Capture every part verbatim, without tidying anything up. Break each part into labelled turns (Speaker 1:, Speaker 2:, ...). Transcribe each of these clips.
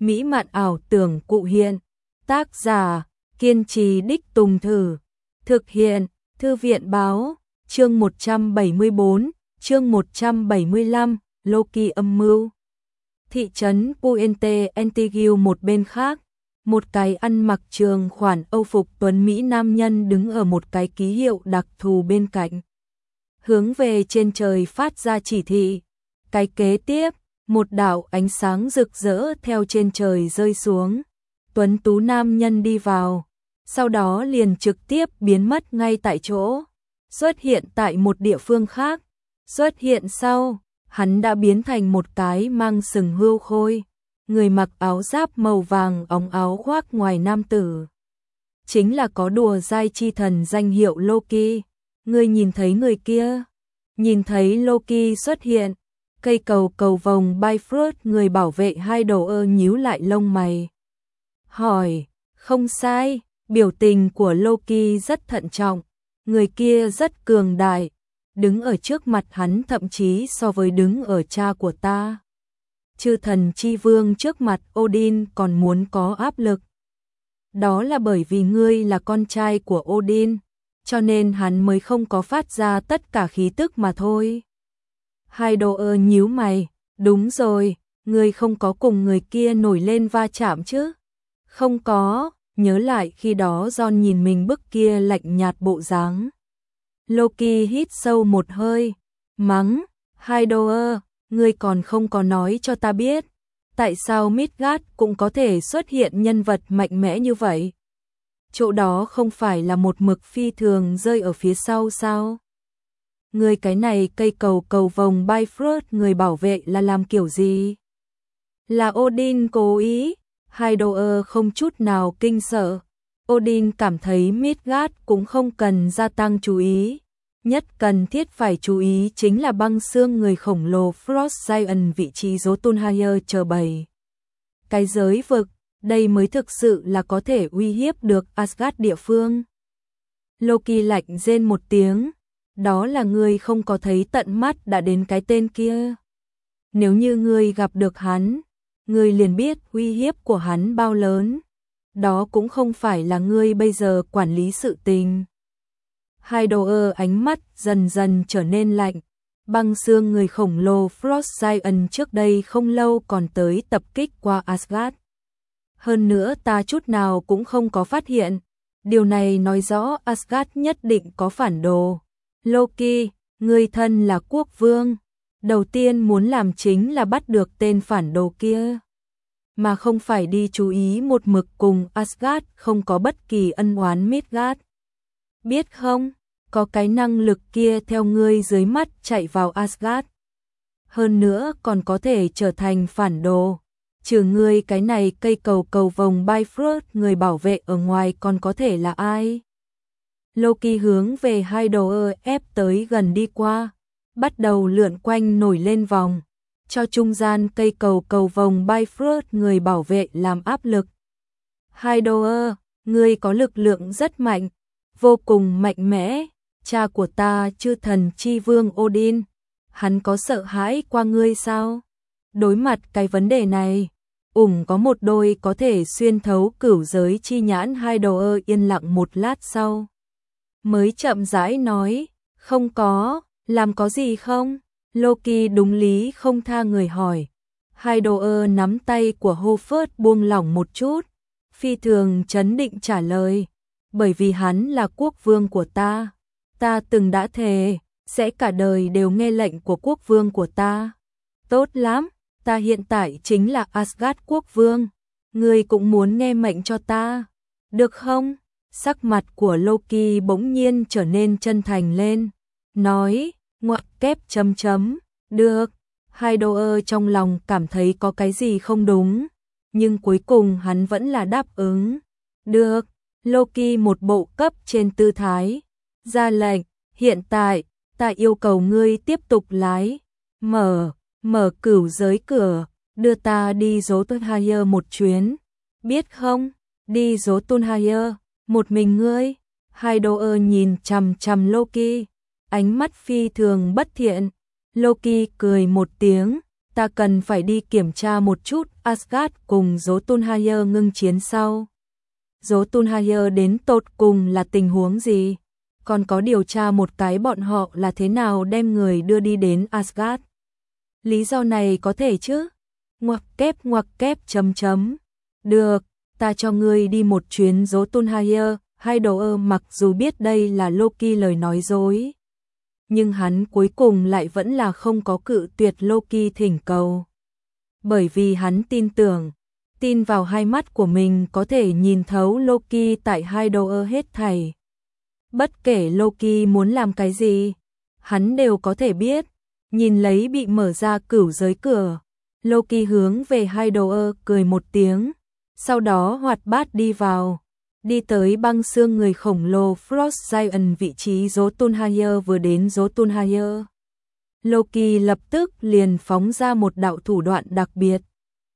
Speaker 1: mỹ mạn ảo tưởng cụ hiện. Tác giả, kiên trì đích tùng thử. Thực hiện, Thư viện báo, chương một trăm bảy mươi tư, chương một trăm bảy mươi lăm, Loki âm mưu. Thị trấn Puente Antigue một bên khác, một cái ăn mặc trường khoản Âu phục tuấn Mỹ nam nhân đứng ở một cái ký hiệu đặc thù bên cạnh. Hướng về trên trời phát ra chỉ thị. Cái kế tiếp, một đạo ánh sáng rực rỡ theo trên trời rơi xuống. Tuấn tú nam nhân đi vào, sau đó liền trực tiếp biến mất ngay tại chỗ, xuất hiện tại một địa phương khác. Xuất hiện sau, hắn đã biến thành một cái mang sừng hươu khôi, người mặc áo giáp màu vàng óng áo khoác ngoài nam tử. Chính là có đùa giai chi thần danh hiệu Loki. Ngươi nhìn thấy người kia? Nhìn thấy Loki xuất hiện, cây cầu cầu vồng Bifrost người bảo vệ hai đầu ơ nhíu lại lông mày. Hỏi, không sai, biểu tình của Loki rất thận trọng, người kia rất cường đại, đứng ở trước mặt hắn thậm chí so với đứng ở cha của ta. Chư thần chi vương trước mặt Odin còn muốn có áp lực. Đó là bởi vì ngươi là con trai của Odin, cho nên hắn mới không có phát ra tất cả khí tức mà thôi. Hai đồ ơ nhíu mày, đúng rồi, ngươi không có cùng người kia nổi lên va chạm chứ? Không có, nhớ lại khi đó John nhìn mình bức kia lạnh nhạt bộ dáng. Loki hít sâu một hơi, mắng, hai đồ ơ, ngươi còn không có nói cho ta biết, tại sao Midgard cũng có thể xuất hiện nhân vật mạnh mẽ như vậy? Chỗ đó không phải là một mực phi thường rơi ở phía sau sao? Người cái này cây cầu cầu vồng Bifrost người bảo vệ là làm kiểu gì? Là Odin cố ý? Hai đồ ơ không chút nào kinh sợ. Odin cảm thấy Midgard cũng không cần gia tăng chú ý. Nhất cần thiết phải chú ý chính là băng xương người khổng lồ Frost Giant vị trí Jotunheim chờ bày. Cái giới vực, đây mới thực sự là có thể uy hiếp được Asgard địa phương. Loki lạnh rên một tiếng, đó là ngươi không có thấy tận mắt đã đến cái tên kia. Nếu như ngươi gặp được hắn, ngươi liền biết uy hiếp của hắn bao lớn. Đó cũng không phải là ngươi bây giờ quản lý sự tình. Hai đồ ơ ánh mắt dần dần trở nên lạnh. Băng xương người khổng lồ Frost Giant trước đây không lâu còn tới tập kích qua Asgard. Hơn nữa ta chút nào cũng không có phát hiện. Điều này nói rõ Asgard nhất định có phản đồ. Loki, người thân là quốc vương. Đầu tiên muốn làm chính là bắt được tên phản đồ kia. Mà không phải đi chú ý một mực cùng Asgard không có bất kỳ ân oán Midgard. Biết không, có cái năng lực kia theo ngươi dưới mắt chạy vào Asgard. Hơn nữa còn có thể trở thành phản đồ. Trừ ngươi cái này cây cầu cầu vồng Bifrost người bảo vệ ở ngoài còn có thể là ai? Loki hướng về hai đồ ơ ép tới gần đi qua, bắt đầu lượn quanh nổi lên vòng, cho trung gian cây cầu cầu vồng Bifrost người bảo vệ làm áp lực. Hai đồ ơ, ngươi có lực lượng rất mạnh, vô cùng mạnh mẽ, cha của ta chư thần chi vương Odin, hắn có sợ hãi qua ngươi sao? Đối mặt cái vấn đề này, ủng có một đôi có thể xuyên thấu cửu giới chi nhãn hai đồ ơ yên lặng một lát sau. Mới chậm rãi nói, không có, làm có gì không? Loki đúng lý không tha người hỏi. Hai đồ ơ nắm tay của Hofert buông lỏng một chút, phi thường trấn định trả lời, bởi vì hắn là quốc vương của ta. Ta từng đã thề, sẽ cả đời đều nghe lệnh của quốc vương của ta. Tốt lắm, ta hiện tại chính là Asgard quốc vương, ngươi cũng muốn nghe mệnh cho ta, được không? Sắc mặt của Loki bỗng nhiên trở nên chân thành lên, nói, ngoặc kép chấm chấm, được. Hai đồ ơ trong lòng cảm thấy có cái gì không đúng, nhưng cuối cùng hắn vẫn là đáp ứng. Được, Loki một bộ cấp trên tư thái, ra lệnh, hiện tại, ta yêu cầu ngươi tiếp tục lái, mở, mở cửu giới cửa, đưa ta đi Jotunheim một chuyến, biết không? Đi Jotunheim, một mình ngươi. Hai đồ ơ nhìn chằm chằm Loki, ánh mắt phi thường bất thiện. Loki cười một tiếng, ta cần phải đi kiểm tra một chút Asgard cùng Jotunheim ngưng chiến sau. Jotunheim đến tột cùng là tình huống gì? Còn có điều tra một cái bọn họ là thế nào đem người đưa đi đến Asgard. Lý do này có thể chứ? Ngoặc kép ngoặc kép chấm chấm. Được, ta cho ngươi đi một chuyến Jotunheim. Heidor mặc dù biết đây là Loki lời nói dối, nhưng hắn cuối cùng lại vẫn là không có cự tuyệt Loki thỉnh cầu. Bởi vì hắn tin tưởng, tin vào hai mắt của mình có thể nhìn thấu Loki tại Heidor hết thảy. Bất kể Loki muốn làm cái gì, hắn đều có thể biết. Nhìn lấy bị mở ra cửu giới cửa, Loki hướng về Heidor cười một tiếng, sau đó hoạt bát đi vào. Đi tới băng xương người khổng lồ Frost Giant vị trí Jotunheim. Vừa đến Jotunheim, Loki lập tức liền phóng ra một đạo thủ đoạn đặc biệt,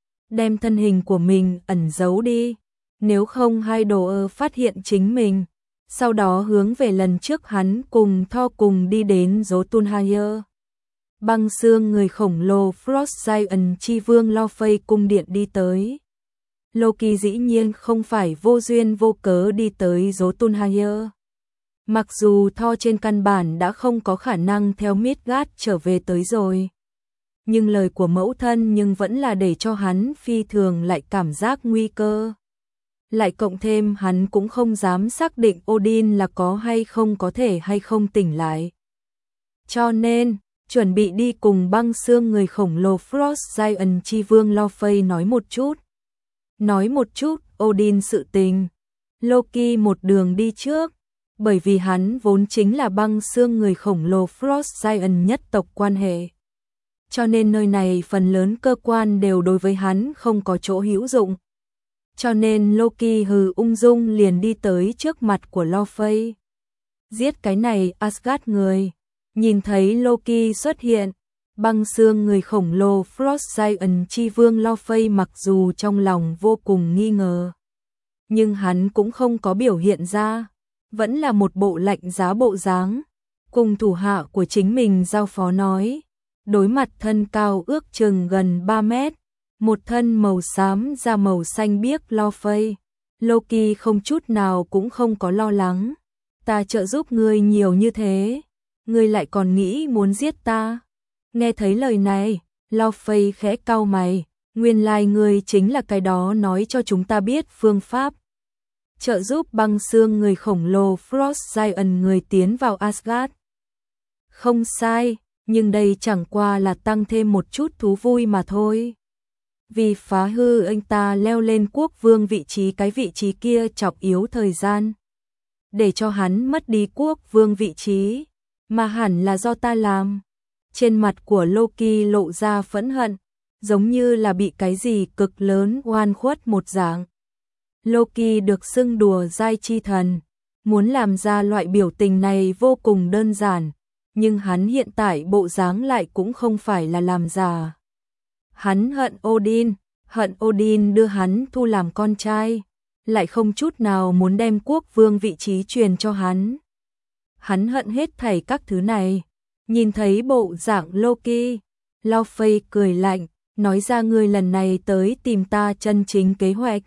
Speaker 1: đem thân hình của mình ẩn giấu đi, nếu không Heidor phát hiện chính mình. Sau đó hướng về lần trước hắn cùng Thor cùng đi đến Jotunheim. Băng xương người khổng lồ Frost Giant chi vương Laufey cung điện đi tới. Loki dĩ nhiên không phải vô duyên vô cớ đi tới Jotunheim. Mặc dù Thor trên căn bản đã không có khả năng theo Midgard trở về tới rồi, nhưng lời của mẫu thân nhưng vẫn là để cho hắn phi thường lại cảm giác nguy cơ. Lại cộng thêm hắn cũng không dám xác định Odin là có hay không có thể hay không tỉnh lại. Cho nên, chuẩn bị đi cùng băng xương người khổng lồ Frost Giant chi vương Laufey nói một chút. Nói một chút Odin sự tình. Loki một đường đi trước, bởi vì hắn vốn chính là băng xương người khổng lồ Frost Giant nhất tộc quan hệ. Cho nên nơi này phần lớn cơ quan đều đối với hắn không có chỗ hữu dụng. Cho nên Loki hừ ung dung liền đi tới trước mặt của Laufey. Giết cái này Asgard người. Nhìn thấy Loki xuất hiện, băng xương người khổng lồ Frost Giant chi vương Laufey mặc dù trong lòng vô cùng nghi ngờ, nhưng hắn cũng không có biểu hiện ra, vẫn là một bộ lạnh giá bộ dáng, cùng thủ hạ của chính mình giao phó nói. Đối mặt thân cao ước chừng gần ba mét, một thân màu xám da màu xanh biếc Laufey, Loki không chút nào cũng không có lo lắng. Ta trợ giúp ngươi nhiều như thế, ngươi lại còn nghĩ muốn giết ta? Nghe thấy lời này, Laufey khẽ cau mày, nguyên lai ngươi chính là cái đó nói cho chúng ta biết phương pháp trợ giúp băng xương người khổng lồ Frost Giant người tiến vào Asgard. Không sai, nhưng đây chẳng qua là tăng thêm một chút thú vui mà thôi. Vì phá hư anh ta leo lên quốc vương vị trí, cái vị trí kia trọng yếu thời gian, để cho hắn mất đi quốc vương vị trí, mà hẳn là do ta làm. Trên mặt của Loki lộ ra phẫn hận, giống như là bị cái gì cực lớn oan khuất một dạng. Loki được xưng đùa giai chi thần, muốn làm ra loại biểu tình này vô cùng đơn giản, nhưng hắn hiện tại bộ dáng lại cũng không phải là làm giả. Hắn hận Odin, hận Odin đưa hắn thu làm con trai, lại không chút nào muốn đem quốc vương vị trí truyền cho hắn. Hắn hận hết thảy các thứ này. Nhìn thấy bộ dạng Loki, Laufey cười lạnh, nói ra ngươi lần này tới tìm ta chân chính kế hoạch.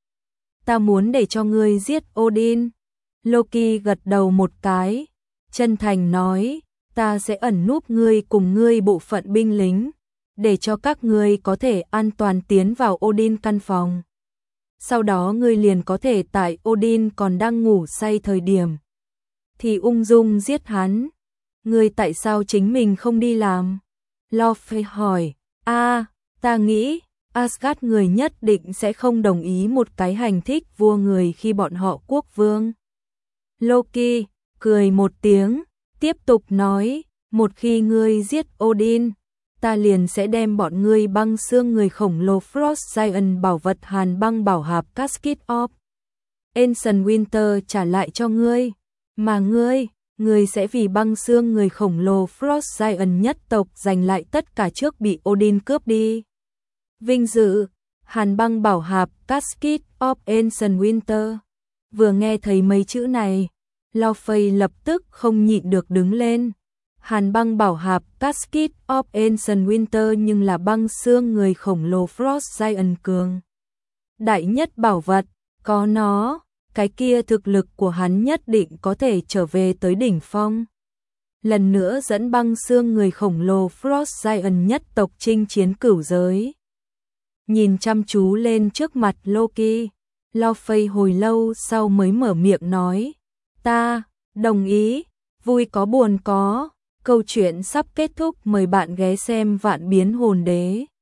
Speaker 1: Ta muốn để cho ngươi giết Odin. Loki gật đầu một cái, chân thành nói, ta sẽ ẩn núp ngươi cùng ngươi bộ phận binh lính, để cho các ngươi có thể an toàn tiến vào Odin căn phòng. Sau đó ngươi liền có thể tại Odin còn đang ngủ say thời điểm thì ung dung giết hắn. Ngươi tại sao chính mình không đi làm? Laufey hỏi. A, à, ta nghĩ Asgard người nhất định sẽ không đồng ý một cái hành thích vua người khi bọn họ quốc vương. Loki cười một tiếng, tiếp tục nói, một khi ngươi giết Odin, ta liền sẽ đem bọn ngươi băng xương người khổng lồ Frost Giant bảo vật hàn băng bảo hạp Casket of Ancient Winter trả lại cho ngươi, mà ngươi, ngươi sẽ vì băng xương người khổng lồ Frost Giant nhất tộc giành lại tất cả trước bị Odin cướp đi. Vinh dự, hàn băng bảo hạp Casket of Ancient Winter. Vừa nghe thấy mấy chữ này, Laufey lập tức không nhịn được đứng lên. Hàn băng bảo hạp Cascade of Ancient Winter nhưng là băng xương người khổng lồ Frost Giant cường. Đại nhất bảo vật, có nó, cái kia thực lực của hắn nhất định có thể trở về tới đỉnh phong. Lần nữa dẫn băng xương người khổng lồ Frost Giant nhất tộc chinh chiến cửu giới. Nhìn chăm chú lên trước mặt Loki, Lo Fay hồi lâu sau mới mở miệng nói, ta, đồng ý, vui có buồn có, câu chuyện sắp kết thúc, mời bạn ghé xem Vạn Biến Hồn Đế.